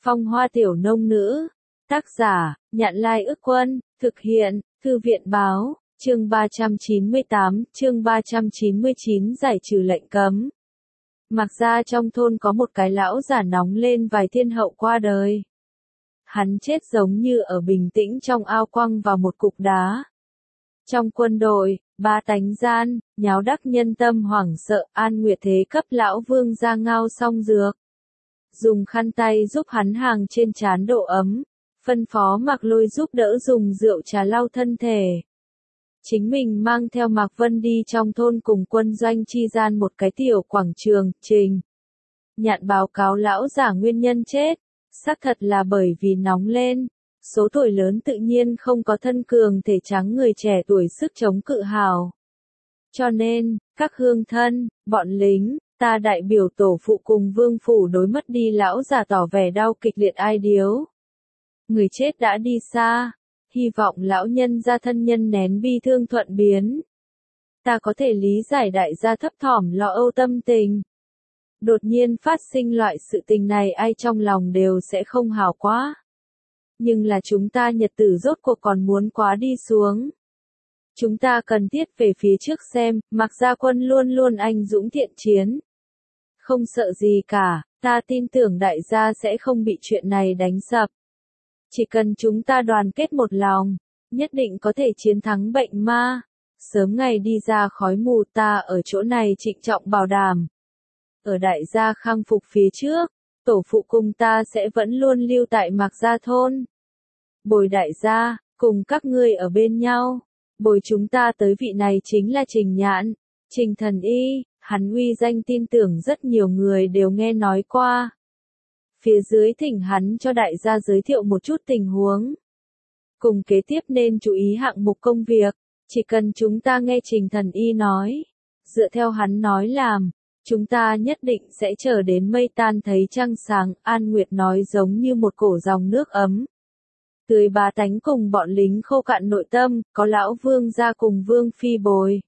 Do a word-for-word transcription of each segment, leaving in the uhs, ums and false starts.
Phong hoa tiểu nông nữ. Tác giả, Nhạn Lai Ức Quân, thực hiện, Thư viện Báo, chương ba trăm chín mươi tám, chương ba trăm chín mươi chín giải trừ lệnh cấm. Mặc ra trong thôn có một cái lão già nóng lên vài thiên hậu qua đời. Hắn chết giống như ở bình tĩnh trong ao quăng vào một cục đá. Trong quân đội, ba tánh gian, nháo đắc nhân tâm hoảng sợ, An Nguyệt thế cấp lão vương ra ngao xong dược. Dùng khăn tay giúp hắn hàng trên trán độ ấm, phân phó Mạc Lôi giúp đỡ dùng rượu trà lau thân thể. Chính mình mang theo Mạc Vân đi trong thôn cùng quân doanh chi gian một cái tiểu quảng trường, trình. Nhạn báo cáo lão giả nguyên nhân chết, xác thật là bởi vì nóng lên, số tuổi lớn tự nhiên không có thân cường thể trắng người trẻ tuổi sức chống cự hào. Cho nên, các hương thân, bọn lính, ta đại biểu tổ phụ cùng vương phủ đối mất đi lão giả tỏ vẻ đau kịch liệt ai điếu. Người chết đã đi xa, hy vọng lão nhân gia thân nhân nén bi thương thuận biến. Ta có thể lý giải đại gia thấp thỏm lo âu tâm tình. Đột nhiên phát sinh loại sự tình này ai trong lòng đều sẽ không hào quá. Nhưng là chúng ta nhật tử rốt cuộc còn muốn quá đi xuống. Chúng ta cần thiết về phía trước xem, Mạc gia quân luôn luôn anh dũng thiện chiến. Không sợ gì cả, ta tin tưởng đại gia sẽ không bị chuyện này đánh sập. Chỉ cần chúng ta đoàn kết một lòng, nhất định có thể chiến thắng bệnh ma. Sớm ngày đi ra khói mù ta ở chỗ này trịnh trọng bảo đảm. Ở đại gia khang phục phía trước, tổ phụ cùng ta sẽ vẫn luôn lưu tại Mạc gia thôn. Bồi đại gia, cùng các ngươi ở bên nhau. Bồi chúng ta tới vị này chính là Trình Nhạn, Trình Thần Y, hắn uy danh tin tưởng rất nhiều người đều nghe nói qua. Phía dưới thỉnh hắn cho đại gia giới thiệu một chút tình huống. Cùng kế tiếp nên chú ý hạng mục công việc, chỉ cần chúng ta nghe Trình Thần Y nói, dựa theo hắn nói làm, chúng ta nhất định sẽ chờ đến mây tan thấy trăng sáng, An Nguyệt nói giống như một cổ dòng nước ấm. Tươi bá tánh cùng bọn lính khô cạn nội tâm, có lão vương gia cùng vương phi bồi.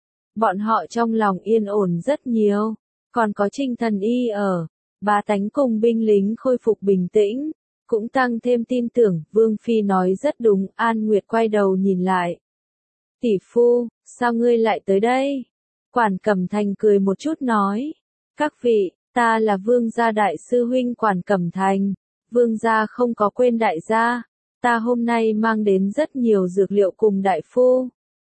Bọn họ trong lòng yên ổn rất nhiều, còn có Trình Thần Y ở, bá tánh cùng binh lính khôi phục bình tĩnh, cũng tăng thêm tin tưởng, vương phi nói rất đúng, An Nguyệt quay đầu nhìn lại. Tỷ phu, sao ngươi lại tới đây? Quản Cẩm Thành cười một chút nói, các vị, ta là vương gia đại sư huynh Quản Cẩm Thành, vương gia không có quên đại gia. Ta hôm nay mang đến rất nhiều dược liệu cùng đại phu.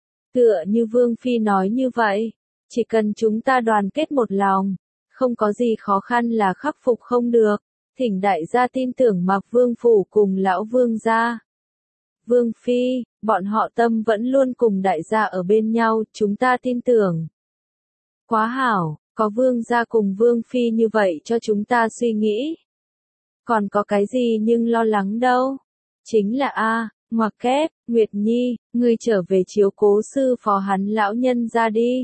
Tựa như Vương Phi nói như vậy, chỉ cần chúng ta đoàn kết một lòng, không có gì khó khăn là khắc phục không được, thỉnh đại gia tin tưởng Mạc Vương Phủ cùng lão Vương gia. Vương Phi, bọn họ tâm vẫn luôn cùng đại gia ở bên nhau, chúng ta tin tưởng. Quá hảo, có Vương gia cùng Vương Phi như vậy cho chúng ta suy nghĩ. Còn có cái gì nhưng lo lắng đâu. Chính là A, ngoặc kép, Nguyệt Nhi, ngươi trở về chiếu cố sư phó hắn lão nhân ra đi.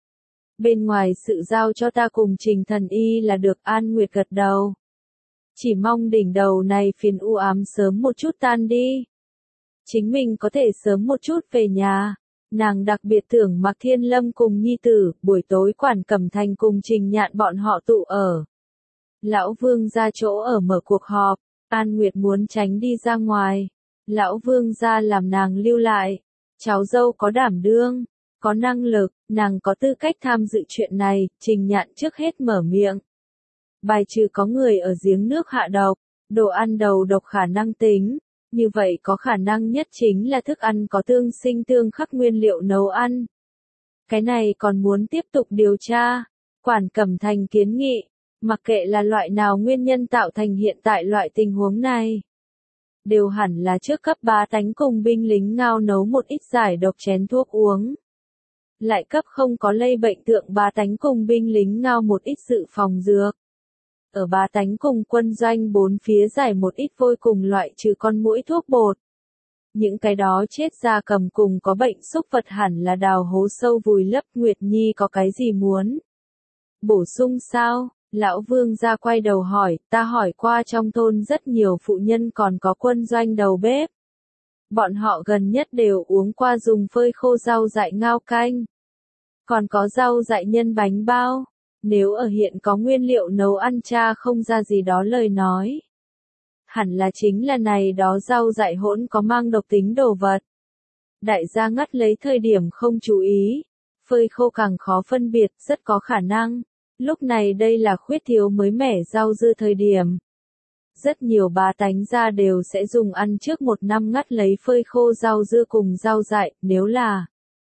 Bên ngoài sự giao cho ta cùng Trình Thần Y là được, An Nguyệt gật đầu. Chỉ mong đỉnh đầu này phiền u ám sớm một chút tan đi. Chính mình có thể sớm một chút về nhà. Nàng đặc biệt tưởng Mạc Thiên Lâm cùng nhi tử, buổi tối Quản Cẩm Thành cùng Trình Nhạn bọn họ tụ ở. Lão Vương ra chỗ ở mở cuộc họp. An Nguyệt muốn tránh đi ra ngoài. Lão Vương gia làm nàng lưu lại. Cháu dâu có đảm đương, có năng lực, nàng có tư cách tham dự chuyện này, Trình Nhạn trước hết mở miệng. Bài trừ có người ở giếng nước hạ độc, đồ ăn đầu độc khả năng tính, như vậy có khả năng nhất chính là thức ăn có tương sinh tương khắc nguyên liệu nấu ăn. Cái này còn muốn tiếp tục điều tra. Quản Cẩm Thành kiến nghị. Mặc kệ là loại nào nguyên nhân tạo thành hiện tại loại tình huống này, đều hẳn là trước cấp bá tánh cùng binh lính ngao nấu một ít giải độc chén thuốc uống. Lại cấp không có lây bệnh tượng bá tánh cùng binh lính ngao một ít dự phòng dược. Ở bá tánh cùng quân doanh bốn phía giải một ít vôi cùng loại trừ con muỗi thuốc bột. Những cái đó chết gia cầm cùng có bệnh súc vật hẳn là đào hố sâu vùi lấp. Nguyệt Nhi có cái gì muốn bổ sung sao? Lão Vương gia quay đầu hỏi, ta hỏi qua trong thôn rất nhiều phụ nhân còn có quân doanh đầu bếp. Bọn họ gần nhất đều uống qua dùng phơi khô rau dại ngao canh. Còn có rau dại nhân bánh bao. Nếu ở hiện có nguyên liệu nấu ăn cha không ra gì đó lời nói. Hẳn là chính là này đó rau dại hỗn có mang độc tính đồ vật. Đại gia ngắt lấy thời điểm không chú ý, phơi khô càng khó phân biệt, rất có khả năng. Lúc này đây là khuyết thiếu mới mẻ rau dưa thời điểm. Rất nhiều bá tánh gia đều sẽ dùng ăn trước một năm ngắt lấy phơi khô rau dưa cùng rau dại, nếu là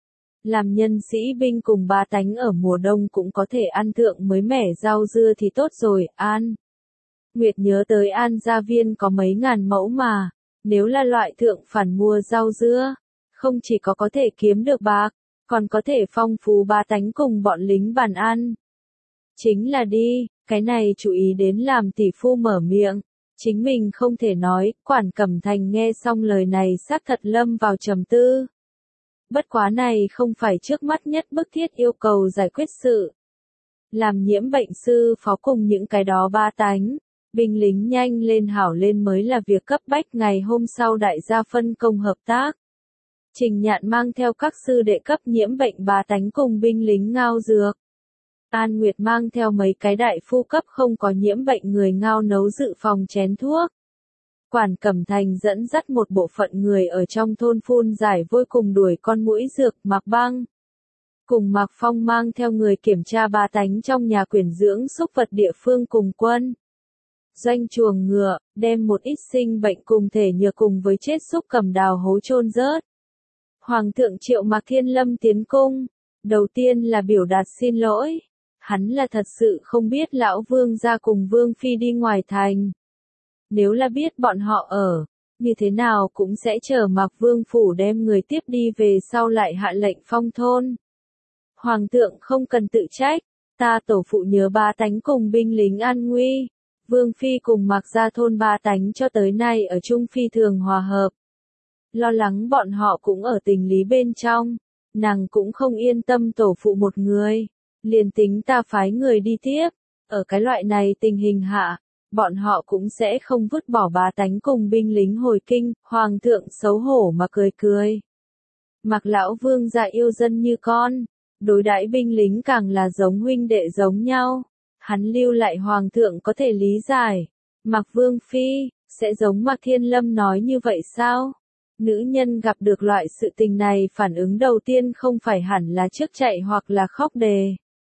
làm nhân sĩ binh cùng bá tánh ở mùa đông cũng có thể ăn thượng mới mẻ rau dưa thì tốt rồi. An Nguyệt nhớ tới An gia viên có mấy ngàn mẫu mà, nếu là loại thượng phản mua rau dưa, không chỉ có có thể kiếm được bạc, còn có thể phong phú bá tánh cùng bọn lính bàn ăn. Chính là đi, cái này chú ý đến làm tỷ phu mở miệng, chính mình không thể nói. Quản Cẩm Thành nghe xong lời này xác thật lâm vào trầm tư. Bất quá này không phải trước mắt nhất bức thiết yêu cầu giải quyết sự. Làm nhiễm bệnh sư phó cùng những cái đó ba tánh, binh lính nhanh lên hảo lên mới là việc cấp bách. Ngày hôm sau đại gia phân công hợp tác. Trình Nhạn mang theo các sư đệ cấp nhiễm bệnh ba tánh cùng binh lính ngao dược. An Nguyệt mang theo mấy cái đại phu cấp không có nhiễm bệnh người ngao nấu dự phòng chén thuốc. Quản Cẩm Thành dẫn dắt một bộ phận người ở trong thôn phun giải vôi cùng đuổi con muỗi dược. Mạc Băng cùng Mạc Phong mang theo người kiểm tra ba tánh trong nhà quyển dưỡng súc vật địa phương cùng quân doanh chuồng ngựa, đem một ít sinh bệnh cùng thể nhược cùng với chết súc cầm đào hố chôn rớt. Hoàng thượng triệu Mạc Thiên Lâm tiến cung, đầu tiên là biểu đạt xin lỗi. Hắn là thật sự không biết lão vương gia cùng vương phi đi ngoài thành. Nếu là biết bọn họ ở, như thế nào cũng sẽ chờ Mạc Vương phủ đem người tiếp đi về sau lại hạ lệnh phong thôn. Hoàng thượng không cần tự trách, ta tổ phụ nhớ ba tánh cùng binh lính an nguy. Vương phi cùng Mạc gia thôn ba tánh cho tới nay ở chung phi thường hòa hợp. Lo lắng bọn họ cũng ở tình lý bên trong, nàng cũng không yên tâm tổ phụ một người. Liền tính ta phái người đi tiếp, ở cái loại này tình hình hạ, bọn họ cũng sẽ không vứt bỏ bá tánh cùng binh lính hồi kinh. Hoàng thượng xấu hổ mà cười cười. Mạc lão vương gia yêu dân như con, đối đãi binh lính càng là giống huynh đệ giống nhau. Hắn lưu lại hoàng thượng có thể lý giải. Mạc Vương phi sẽ giống Mạc Thiên Lâm nói như vậy sao? Nữ nhân gặp được loại sự tình này phản ứng đầu tiên không phải hẳn là trước chạy hoặc là khóc đề.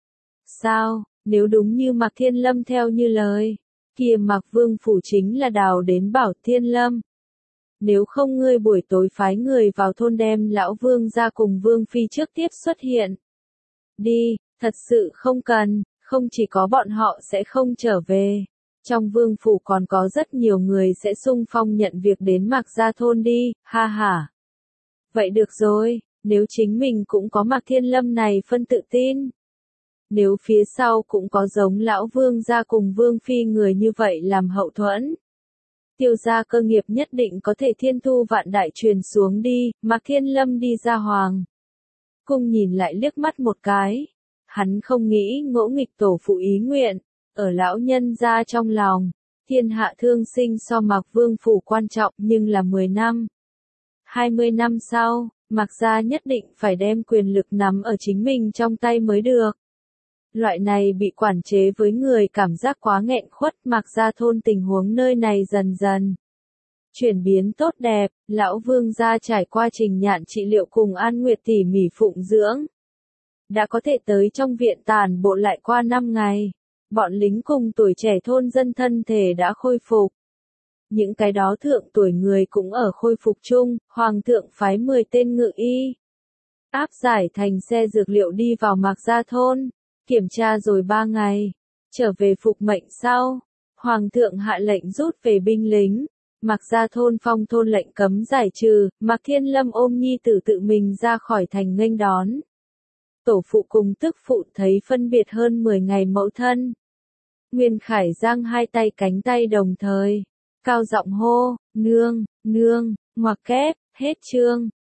Sao, nếu đúng như Mạc Thiên Lâm theo như lời, kia Mạc Vương phủ chính là đào đến bảo Thiên Lâm. Nếu không ngươi buổi tối phái người vào thôn đem lão vương ra cùng Vương phi trước tiếp xuất hiện. Đi, thật sự không cần, không chỉ có bọn họ sẽ không trở về. Trong vương phủ còn có rất nhiều người sẽ xung phong nhận việc đến Mạc gia thôn đi, ha ha. Vậy được rồi, nếu chính mình cũng có Mạc Thiên Lâm này phân tự tin. Nếu phía sau cũng có giống lão vương gia cùng vương phi người như vậy làm hậu thuẫn. Tiêu gia cơ nghiệp nhất định có thể thiên thu vạn đại truyền xuống đi. Mạc Thiên Lâm đi ra hoàng cung nhìn lại liếc mắt một cái. Hắn không nghĩ ngỗ nghịch tổ phụ ý nguyện. Ở lão nhân gia trong lòng, thiên hạ thương sinh so Mạc Vương phủ quan trọng nhưng là mười năm. hai mươi năm sau, Mạc gia nhất định phải đem quyền lực nắm ở chính mình trong tay mới được. Loại này bị quản chế với người cảm giác quá nghẹn khuất. Mạc gia thôn tình huống nơi này dần dần chuyển biến tốt đẹp. Lão vương gia trải qua Trình Nhạn trị liệu cùng An Nguyệt tỉ mỉ phụng dưỡng, đã có thể tới trong viện tản bộ lại qua năm ngày. Bọn lính cùng tuổi trẻ thôn dân thân thể đã khôi phục. Những cái đó thượng tuổi người cũng ở khôi phục chung. Hoàng thượng phái mười tên ngự y áp giải thành xe dược liệu đi vào Mạc gia thôn, kiểm tra rồi ba ngày, trở về phục mệnh sau. Hoàng thượng hạ lệnh rút về binh lính. Mạc gia thôn phong thôn lệnh cấm giải trừ. Mạc Thiên Lâm ôm nhi tử tự mình ra khỏi thành nghênh đón. Tổ phụ cùng tức phụ thấy phân biệt hơn mười ngày mẫu thân. Nguyên Khải giang hai tay cánh tay đồng thời, cao giọng hô, nương, nương, ngoặc kép, hết chương.